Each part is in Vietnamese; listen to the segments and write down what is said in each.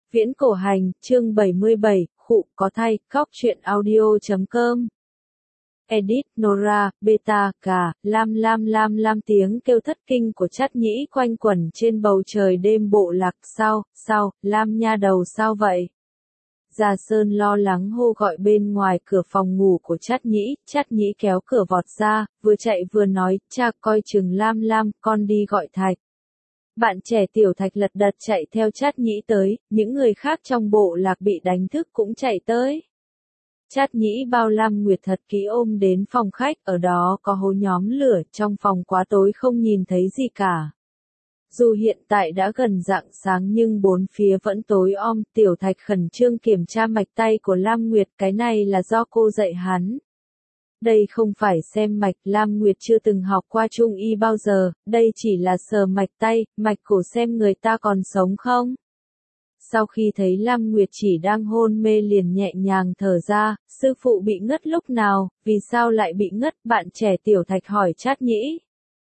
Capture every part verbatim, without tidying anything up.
Viễn cổ hành, chương bảy mươi bảy, khụ, có thay, cóc truyện audio chấm com. Edit, Nora, Beta, Cà, Lam Lam Lam Lam tiếng kêu thất kinh của Trát Nhĩ quanh quẩn trên bầu trời đêm bộ lạc. Sao, sao, Lam nha đầu sao vậy? Già Sơn lo lắng hô gọi bên ngoài cửa phòng ngủ của Trát Nhĩ. Trát Nhĩ kéo cửa vọt ra, vừa chạy vừa nói, cha coi chừng Lam Lam, con đi gọi Thạch. Bạn trẻ Tiểu Thạch lật đật chạy theo Trát Nhĩ tới, những người khác trong bộ lạc bị đánh thức cũng chạy tới. Trát Nhĩ bao Lam Nguyệt thật kỹ ôm đến phòng khách, ở đó có hố nhóm lửa, trong phòng quá tối không nhìn thấy gì cả. Dù hiện tại đã gần rạng sáng nhưng bốn phía vẫn tối om. Tiểu Thạch khẩn trương kiểm tra mạch tay của Lam Nguyệt, cái này là do cô dạy hắn. Đây không phải xem mạch, Lam Nguyệt chưa từng học qua trung y bao giờ, đây chỉ là sờ mạch tay, mạch cổ xem người ta còn sống không. Sau khi thấy Lam Nguyệt chỉ đang hôn mê liền nhẹ nhàng thở ra, sư phụ bị ngất lúc nào, vì sao lại bị ngất, bạn trẻ Tiểu Thạch hỏi Trát Nhĩ.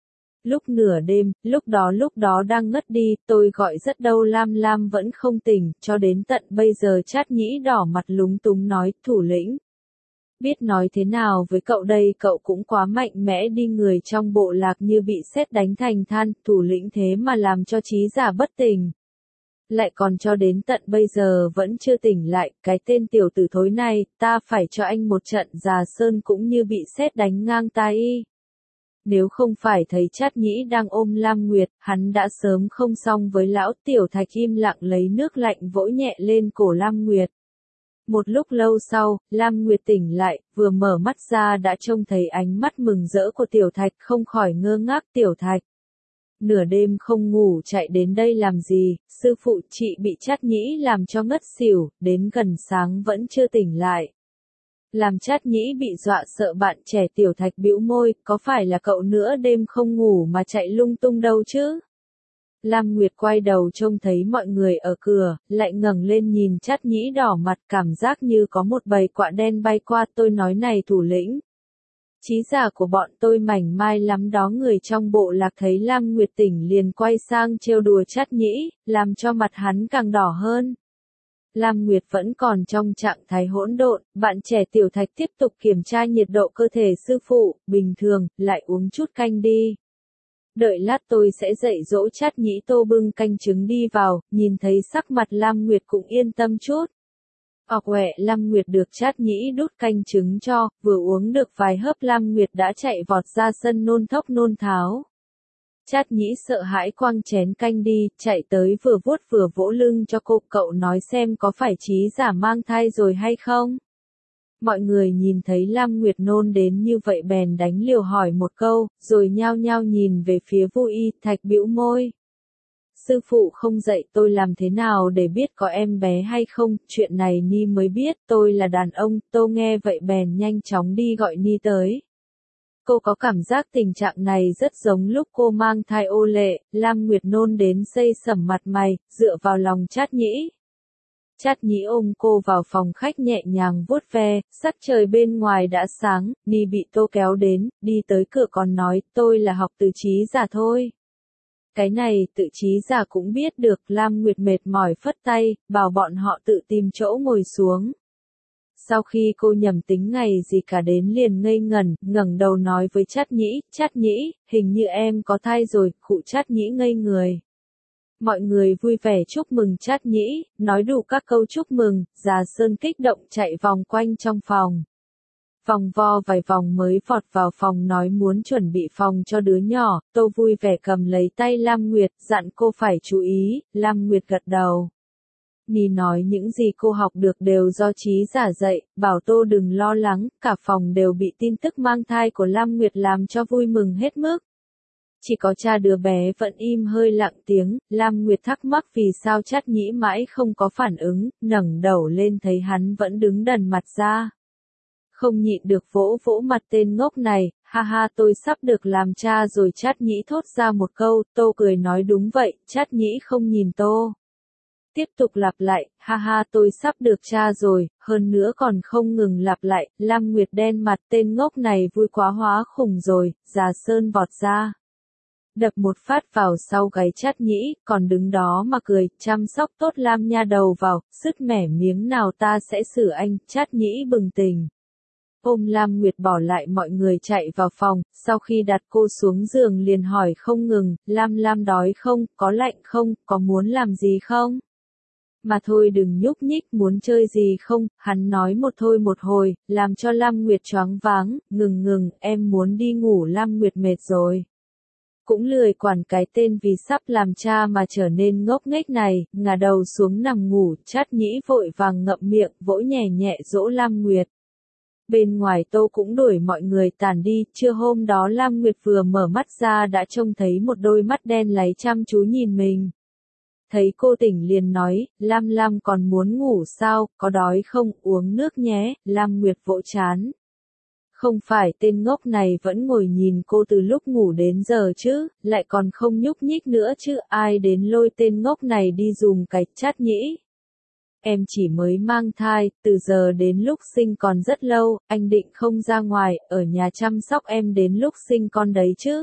Lúc nửa đêm, lúc đó lúc đó đang ngất đi, tôi gọi rất đâu Lam Lam vẫn không tỉnh, cho đến tận bây giờ Trát Nhĩ đỏ mặt lúng túng nói, thủ lĩnh. Biết nói thế nào với cậu đây, cậu cũng quá mạnh mẽ đi, người trong bộ lạc như bị sét đánh thành than, thủ lĩnh thế mà làm cho trí giả bất tỉnh. Lại còn cho đến tận bây giờ vẫn chưa tỉnh lại, cái tên tiểu tử thối này, ta phải cho anh một trận. Già Sơn cũng như bị sét đánh ngang tai y. Nếu không phải thấy Trát Nhĩ đang ôm Lam Nguyệt, hắn đã sớm không xong với lão. Tiểu Thạch im lặng lấy nước lạnh vỗ nhẹ lên cổ Lam Nguyệt. Một lúc lâu sau, Lam Nguyệt tỉnh lại, vừa mở mắt ra đã trông thấy ánh mắt mừng rỡ của Tiểu Thạch, không khỏi ngơ ngác. Tiểu Thạch, nửa đêm không ngủ chạy đến đây làm gì? Sư phụ, chị bị Trát Nhĩ làm cho ngất xỉu, đến gần sáng vẫn chưa tỉnh lại. Làm Trát Nhĩ bị dọa sợ, bạn trẻ Tiểu Thạch bĩu môi, có phải là cậu nửa đêm không ngủ mà chạy lung tung đâu chứ? Lam Nguyệt quay đầu trông thấy mọi người ở cửa, lại ngẩng lên nhìn Trát Nhĩ đỏ mặt, cảm giác như có một bầy quạ đen bay qua. Tôi nói này thủ lĩnh, trí giả của bọn tôi mảnh mai lắm đó. Người trong bộ lạc thấy Lam Nguyệt tỉnh liền quay sang trêu đùa Trát Nhĩ, làm cho mặt hắn càng đỏ hơn. Lam Nguyệt vẫn còn trong trạng thái hỗn độn, bạn trẻ Tiểu Thạch tiếp tục kiểm tra nhiệt độ cơ thể. Sư phụ, bình thường, lại uống chút canh đi. Đợi lát tôi sẽ dạy dỗ. Trát Nhĩ tô bưng canh trứng đi vào, nhìn thấy sắc mặt Lam Nguyệt cũng yên tâm chút. Ọc quẹ, Lam Nguyệt được Trát Nhĩ đút canh trứng cho, vừa uống được vài hớp Lam Nguyệt đã chạy vọt ra sân nôn thốc nôn tháo. Trát Nhĩ sợ hãi quăng chén canh đi, chạy tới vừa vuốt vừa vỗ lưng cho cô. Cậu nói xem có phải trí giả mang thai rồi hay không? Mọi người nhìn thấy Lam Nguyệt nôn đến như vậy bèn đánh liều hỏi một câu, rồi nhao nhao nhìn về phía Vu Y. Thạch bĩu môi. Sư phụ không dạy tôi làm thế nào để biết có em bé hay không, chuyện này Ni mới biết, tôi là đàn ông. Tô nghe vậy bèn nhanh chóng đi gọi Ni tới. Cô có cảm giác tình trạng này rất giống lúc cô mang thai. Ô lệ, Lam Nguyệt nôn đến xây sẩm mặt mày, dựa vào lòng Trát Nhĩ. Trát Nhĩ ôm cô vào phòng khách nhẹ nhàng vuốt ve, sắc trời bên ngoài đã sáng. Ni bị Tô kéo đến, đi tới cửa còn nói, tôi là học từ trí giả thôi. Cái này tự trí giả cũng biết được. Lam Nguyệt mệt mỏi phất tay, bảo bọn họ tự tìm chỗ ngồi xuống. Sau khi cô nhầm tính ngày gì cả đến liền ngây ngẩn, ngẩng đầu nói với Trát Nhĩ, Trát Nhĩ, hình như em có thai rồi. Khụ, Trát Nhĩ ngây người. Mọi người vui vẻ chúc mừng Trát Nhĩ, nói đủ các câu chúc mừng. Già Sơn kích động chạy vòng quanh trong phòng. Vòng vo vài vòng mới vọt vào phòng nói muốn chuẩn bị phòng cho đứa nhỏ. Tô vui vẻ cầm lấy tay Lam Nguyệt, dặn cô phải chú ý. Lam Nguyệt gật đầu. Ni nói những gì cô học được đều do trí giả dạy, bảo Tô đừng lo lắng. Cả phòng đều bị tin tức mang thai của Lam Nguyệt làm cho vui mừng hết mức. Chỉ có cha đứa bé vẫn im hơi lặng tiếng. Lam Nguyệt thắc mắc vì sao Trát Nhĩ mãi không có phản ứng, ngẩng đầu lên thấy hắn vẫn đứng đần mặt ra. Không nhịn được vỗ vỗ mặt tên ngốc này, ha ha, tôi sắp được làm cha rồi. Trát Nhĩ thốt ra một câu. Tô cười nói đúng vậy. Trát Nhĩ không nhìn Tô. Tiếp tục lặp lại, ha ha, tôi sắp được cha rồi, hơn nữa còn không ngừng lặp lại. Lam Nguyệt đen mặt, tên ngốc này vui quá hóa khủng rồi. Già Sơn vọt ra. đập một phát vào sau gáy Trát Nhĩ, còn đứng đó mà cười, chăm sóc tốt Lam nha đầu vào, sứt mẻ miếng nào ta sẽ xử anh, Trát Nhĩ bừng tỉnh. Ôm Lam Nguyệt bỏ lại mọi người chạy vào phòng, sau khi đặt cô xuống giường liền hỏi không ngừng, Lam Lam đói không, có lạnh không, có muốn làm gì không? Mà thôi đừng nhúc nhích, muốn chơi gì không, hắn nói một thôi một hồi, làm cho Lam Nguyệt choáng váng, ngừng ngừng, em muốn đi ngủ. Lam Nguyệt mệt rồi. Cũng lười quản cái tên vì sắp làm cha mà trở nên ngốc nghếch này, ngả đầu xuống nằm ngủ, Trát Nhĩ vội vàng ngậm miệng, vỗ nhẹ nhẹ dỗ Lam Nguyệt. Bên ngoài Tô cũng đuổi mọi người tản đi, trưa hôm đó Lam Nguyệt vừa mở mắt ra đã trông thấy một đôi mắt đen láy chăm chú nhìn mình. Thấy cô tỉnh liền nói, Lam Lam còn muốn ngủ sao, có đói không, uống nước nhé, Lam Nguyệt vỗ chán. Không phải tên ngốc này vẫn ngồi nhìn cô từ lúc ngủ đến giờ chứ, lại còn không nhúc nhích nữa chứ, ai đến lôi tên ngốc này đi dùm cái. Trát Nhĩ. Em chỉ mới mang thai, từ giờ đến lúc sinh còn rất lâu, anh định không ra ngoài, ở nhà chăm sóc em đến lúc sinh con đấy chứ.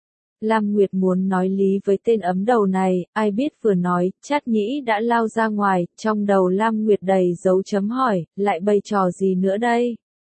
Lam Nguyệt muốn nói lý với tên ấm đầu này, ai biết vừa nói, Trát Nhĩ đã lao ra ngoài, trong đầu Lam Nguyệt đầy dấu chấm hỏi, lại bày trò gì nữa đây?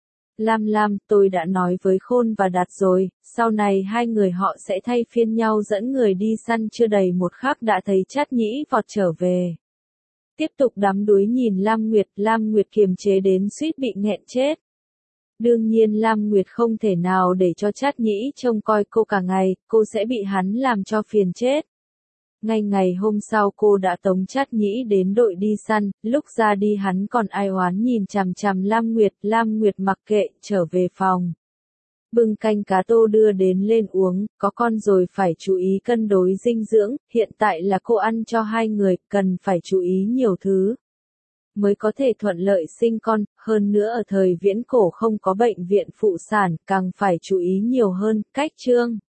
Lam Lam, tôi đã nói với Khôn và Đạt rồi, sau này hai người họ sẽ thay phiên nhau dẫn người đi săn. Chưa đầy một khắc đã thấy Trát Nhĩ vọt trở về. Tiếp tục đắm đuối nhìn Lam Nguyệt, Lam Nguyệt kiềm chế đến suýt bị nghẹn chết. Đương nhiên Lam Nguyệt không thể nào để cho Trát Nhĩ trông coi cô cả ngày, cô sẽ bị hắn làm cho phiền chết. Ngay ngày hôm sau cô đã tống Trát Nhĩ đến đội đi săn, lúc ra đi hắn còn ai oán nhìn chằm chằm Lam Nguyệt, Lam Nguyệt mặc kệ, trở về phòng. Bưng canh cá tô đưa đến lên uống, có con rồi phải chú ý cân đối dinh dưỡng, hiện tại là cô ăn cho hai người, cần phải chú ý nhiều thứ. Mới có thể thuận lợi sinh con, hơn nữa ở thời viễn cổ không có bệnh viện phụ sản, càng phải chú ý nhiều hơn. Cách chương